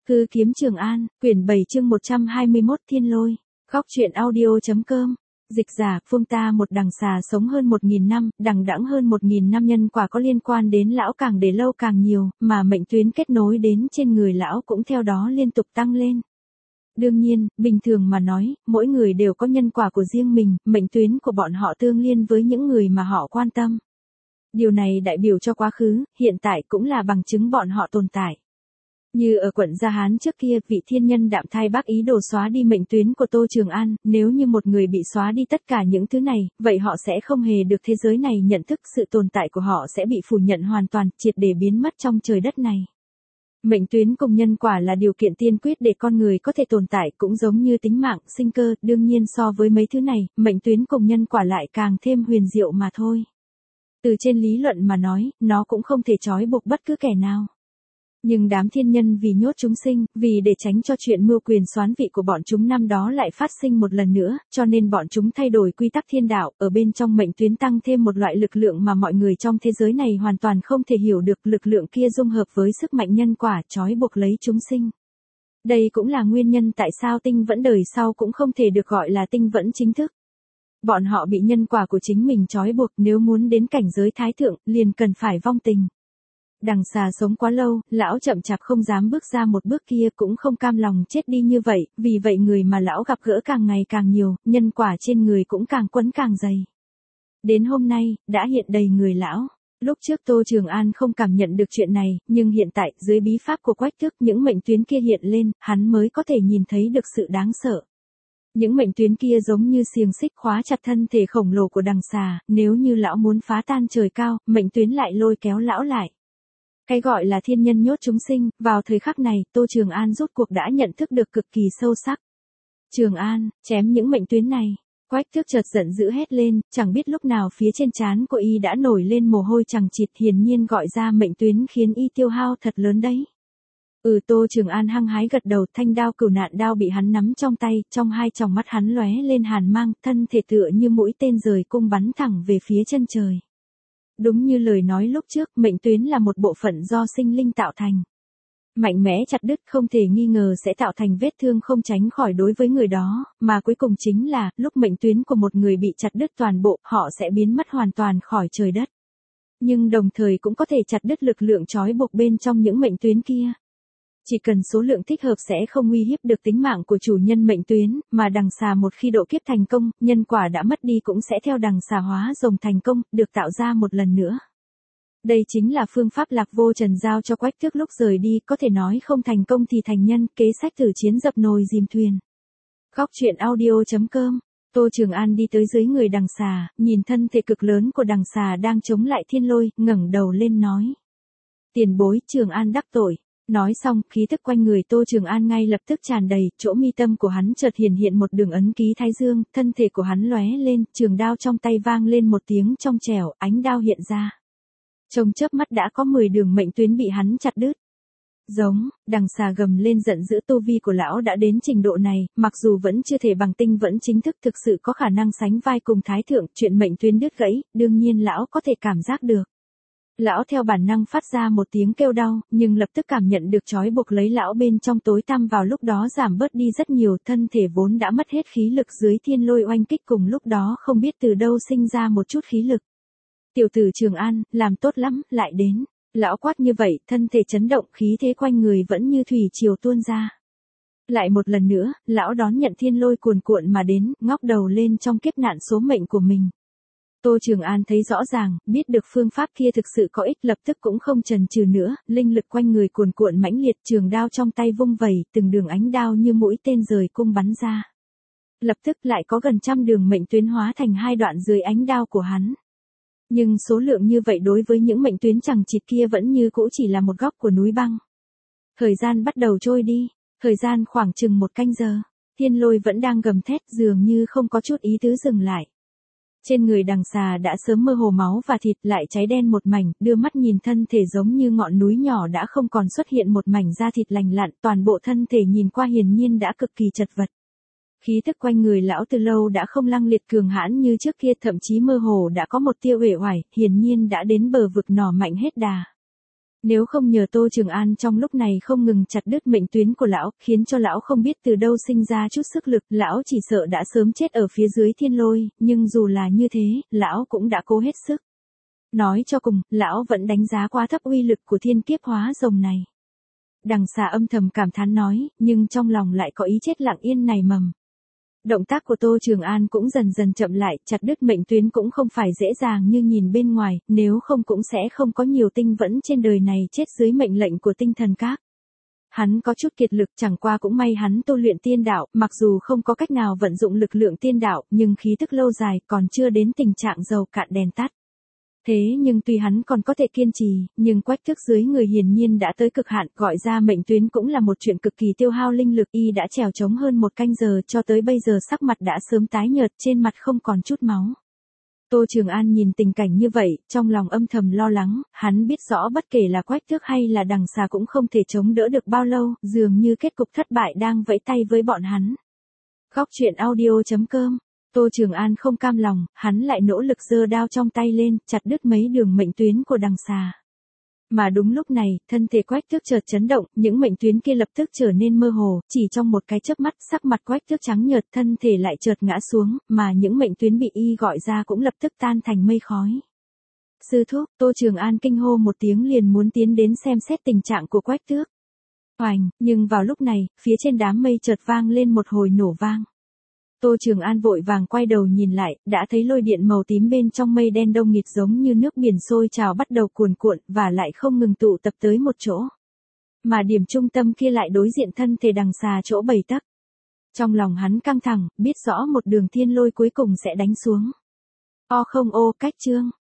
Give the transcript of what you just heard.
Hư kiếm Trường An, quyển 7 chương 121 Thiên Lôi. Góc truyện audio.com. Dịch giả, Phương ta một đằng xà sống hơn 1.000 năm, đằng đẵng hơn 1.000 năm nhân quả có liên quan đến lão càng để lâu càng nhiều, mà mệnh tuyến kết nối đến trên người lão cũng theo đó liên tục tăng lên. Đương nhiên, bình thường mà nói, mỗi người đều có nhân quả của riêng mình, mệnh tuyến của bọn họ tương liên với những người mà họ quan tâm. Điều này đại biểu cho quá khứ, hiện tại cũng là bằng chứng bọn họ tồn tại. Như ở quận Gia Hán trước kia, vị thiên nhân đạm thai bác ý đồ xóa đi mệnh tuyến của Tô Trường An, nếu như một người bị xóa đi tất cả những thứ này, vậy họ sẽ không hề được thế giới này nhận thức, sự tồn tại của họ sẽ bị phủ nhận hoàn toàn, triệt để biến mất trong trời đất này. Mệnh tuyến cùng nhân quả là điều kiện tiên quyết để con người có thể tồn tại, cũng giống như tính mạng, sinh cơ, đương nhiên so với mấy thứ này, mệnh tuyến cùng nhân quả lại càng thêm huyền diệu mà thôi. Từ trên lý luận mà nói, nó cũng không thể trói buộc bất cứ kẻ nào. Nhưng đám thiên nhân vì nhốt chúng sinh, vì để tránh cho chuyện mưu quyền soán vị của bọn chúng năm đó lại phát sinh một lần nữa, cho nên bọn chúng thay đổi quy tắc thiên đạo, ở bên trong mệnh tuyến tăng thêm một loại lực lượng mà mọi người trong thế giới này hoàn toàn không thể hiểu được, lực lượng kia dung hợp với sức mạnh nhân quả trói buộc lấy chúng sinh. Đây cũng là nguyên nhân tại sao tinh vẫn đời sau cũng không thể được gọi là tinh vẫn chính thức. Bọn họ bị nhân quả của chính mình trói buộc, nếu muốn đến cảnh giới thái thượng, liền cần phải vong tình. Đằng xà sống quá lâu, lão chậm chạp không dám bước ra một bước kia, cũng không cam lòng chết đi như vậy, vì vậy người mà lão gặp gỡ càng ngày càng nhiều, nhân quả trên người cũng càng quấn càng dày. Đến hôm nay, đã hiện đầy người lão. Lúc trước Tô Trường An không cảm nhận được chuyện này, nhưng hiện tại, dưới bí pháp của Quách Tước, những mệnh tuyến kia hiện lên, hắn mới có thể nhìn thấy được sự đáng sợ. Những mệnh tuyến kia giống như xiềng xích khóa chặt thân thể khổng lồ của đằng xà, nếu như lão muốn phá tan trời cao, mệnh tuyến lại lôi kéo lão lại. Cái gọi là thiên nhân nhốt chúng sinh, vào thời khắc này, Tô Trường An rốt cuộc đã nhận thức được cực kỳ sâu sắc. Trường An, chém những mệnh tuyến này. Quách Tước chợt giận dữ hét lên, chẳng biết lúc nào phía trên trán của y đã nổi lên mồ hôi chằng chịt, hiển nhiên gọi ra mệnh tuyến khiến y tiêu hao thật lớn đấy. Tô Trường An hăng hái gật đầu, thanh đao cửu nạn đao bị hắn nắm trong tay, trong hai tròng mắt hắn lóe lên hàn mang, thân thể tựa như mũi tên rời cung bắn thẳng về phía chân trời. Đúng như lời nói lúc trước, mệnh tuyến là một bộ phận do sinh linh tạo thành. Mạnh mẽ chặt đứt không thể nghi ngờ sẽ tạo thành vết thương không tránh khỏi đối với người đó, mà cuối cùng chính là, lúc mệnh tuyến của một người bị chặt đứt toàn bộ, họ sẽ biến mất hoàn toàn khỏi trời đất. Nhưng đồng thời cũng có thể chặt đứt lực lượng trói buộc bên trong những mệnh tuyến kia. Chỉ cần số lượng thích hợp sẽ không uy hiếp được tính mạng của chủ nhân mệnh tuyến, mà đằng xà một khi độ kiếp thành công, nhân quả đã mất đi cũng sẽ theo đằng xà hóa rồng thành công, được tạo ra một lần nữa. Đây chính là phương pháp Lạc Vô Trần giao cho Quách Tước lúc rời đi, có thể nói không thành công thì thành nhân, kế sách thử chiến dập nồi dìm thuyền. Góc truyện audio.com. Tô Trường An đi tới dưới người đằng xà, nhìn thân thể cực lớn của đằng xà đang chống lại thiên lôi, ngẩng đầu lên nói. Tiền bối, Trường An đắc tội. Nói xong, khí tức quanh người Tô Trường An ngay lập tức tràn đầy, chỗ mi tâm của hắn chợt hiện một đường ấn ký thái dương, thân thể của hắn lóe lên, trường đao trong tay vang lên một tiếng trong trẻo, ánh đao hiện ra. Trong chớp mắt đã có 10 đường mệnh tuyến bị hắn chặt đứt. Giống, đằng xà gầm lên giận dữ, tu vi của lão đã đến trình độ này, mặc dù vẫn chưa thể bằng tinh vẫn chính thức thực sự có khả năng sánh vai cùng thái thượng, chuyện mệnh tuyến đứt gãy, đương nhiên lão có thể cảm giác được. Lão theo bản năng phát ra một tiếng kêu đau, nhưng lập tức cảm nhận được trói buộc lấy lão bên trong tối tăm vào lúc đó giảm bớt đi rất nhiều, thân thể vốn đã mất hết khí lực dưới thiên lôi oanh kích cùng lúc đó không biết từ đâu sinh ra một chút khí lực. Tiểu tử Trường An, làm tốt lắm, lại đến. Lão quát như vậy, thân thể chấn động, khí thế quanh người vẫn như thủy triều tuôn ra. Lại một lần nữa, lão đón nhận thiên lôi cuồn cuộn mà đến, ngóc đầu lên trong kiếp nạn số mệnh của mình. Tô Trường An thấy rõ ràng, biết được phương pháp kia thực sự có ích, lập tức cũng không chần chừ nữa, linh lực quanh người cuồn cuộn mãnh liệt, trường đao trong tay vung vẩy, từng đường ánh đao như mũi tên rời cung bắn ra. Lập tức lại có gần 100 đường mệnh tuyến hóa thành hai đoạn dưới ánh đao của hắn. Nhưng số lượng như vậy đối với những mệnh tuyến chằng chịt kia vẫn như cũ chỉ là một góc của núi băng. Thời gian bắt đầu trôi đi, thời gian khoảng chừng 1 canh giờ, thiên lôi vẫn đang gầm thét, dường như không có chút ý tứ dừng lại. Trên người đằng xà đã sớm mơ hồ máu và thịt, lại cháy đen một mảnh, đưa mắt nhìn thân thể giống như ngọn núi nhỏ đã không còn xuất hiện một mảnh da thịt lành lặn, toàn bộ thân thể nhìn qua hiển nhiên đã cực kỳ chật vật. Khí tức quanh người lão từ lâu đã không lăng liệt cường hãn như trước kia, thậm chí mơ hồ đã có một tia uể oải, hiển nhiên đã đến bờ vực nỏ mạnh hết đà. Nếu không nhờ Tô Trường An trong lúc này không ngừng chặt đứt mệnh tuyến của lão, khiến cho lão không biết từ đâu sinh ra chút sức lực, lão chỉ sợ đã sớm chết ở phía dưới thiên lôi, nhưng dù là như thế, lão cũng đã cố hết sức. Nói cho cùng, lão vẫn đánh giá quá thấp uy lực của thiên kiếp hóa rồng này. Đằng xà âm thầm cảm thán nói, nhưng trong lòng lại có ý chết lặng yên nảy mầm. Động tác của Tô Trường An cũng dần dần chậm lại, chặt đứt mệnh tuyến cũng không phải dễ dàng như nhìn bên ngoài, nếu không cũng sẽ không có nhiều tinh vẫn trên đời này chết dưới mệnh lệnh của tinh thần các. Hắn có chút kiệt lực, chẳng qua cũng may hắn tu luyện tiên đạo, mặc dù không có cách nào vận dụng lực lượng tiên đạo, nhưng khí tức lâu dài còn chưa đến tình trạng dầu cạn đèn tắt. Thế nhưng tuy hắn còn có thể kiên trì, nhưng quách thước dưới người hiển nhiên đã tới cực hạn, gọi ra mệnh tuyến cũng là một chuyện cực kỳ tiêu hao linh lực, y đã trèo trống hơn 1 canh giờ, cho tới bây giờ sắc mặt đã sớm tái nhợt, trên mặt không còn chút máu. Tô Trường An nhìn tình cảnh như vậy, trong lòng âm thầm lo lắng, hắn biết rõ bất kể là quách thước hay là đằng xà cũng không thể chống đỡ được bao lâu, dường như kết cục thất bại đang vẫy tay với bọn hắn. Góc truyện audio.com. Tô Trường An không cam lòng, hắn lại nỗ lực giơ đao trong tay lên, chặt đứt mấy đường mệnh tuyến của đằng xà. Mà đúng lúc này, thân thể quách thước chợt chấn động, những mệnh tuyến kia lập tức trở nên mơ hồ, chỉ trong một cái chớp mắt, sắc mặt quách thước trắng nhợt, thân thể lại chợt ngã xuống, mà những mệnh tuyến bị y gọi ra cũng lập tức tan thành mây khói. Sư thúc, Tô Trường An kinh hô một tiếng liền muốn tiến đến xem xét tình trạng của quách thước. Oành, nhưng vào lúc này, phía trên đám mây chợt vang lên một hồi nổ vang. Tô Trường An vội vàng quay đầu nhìn lại, đã thấy lôi điện màu tím bên trong mây đen đông nghịt giống như nước biển sôi trào bắt đầu cuồn cuộn và lại không ngừng tụ tập tới một chỗ. Mà điểm trung tâm kia lại đối diện thân thể đằng xà chỗ 7 tấc. Trong lòng hắn căng thẳng, biết rõ một đường thiên lôi cuối cùng sẽ đánh xuống. O không ô, cách chương.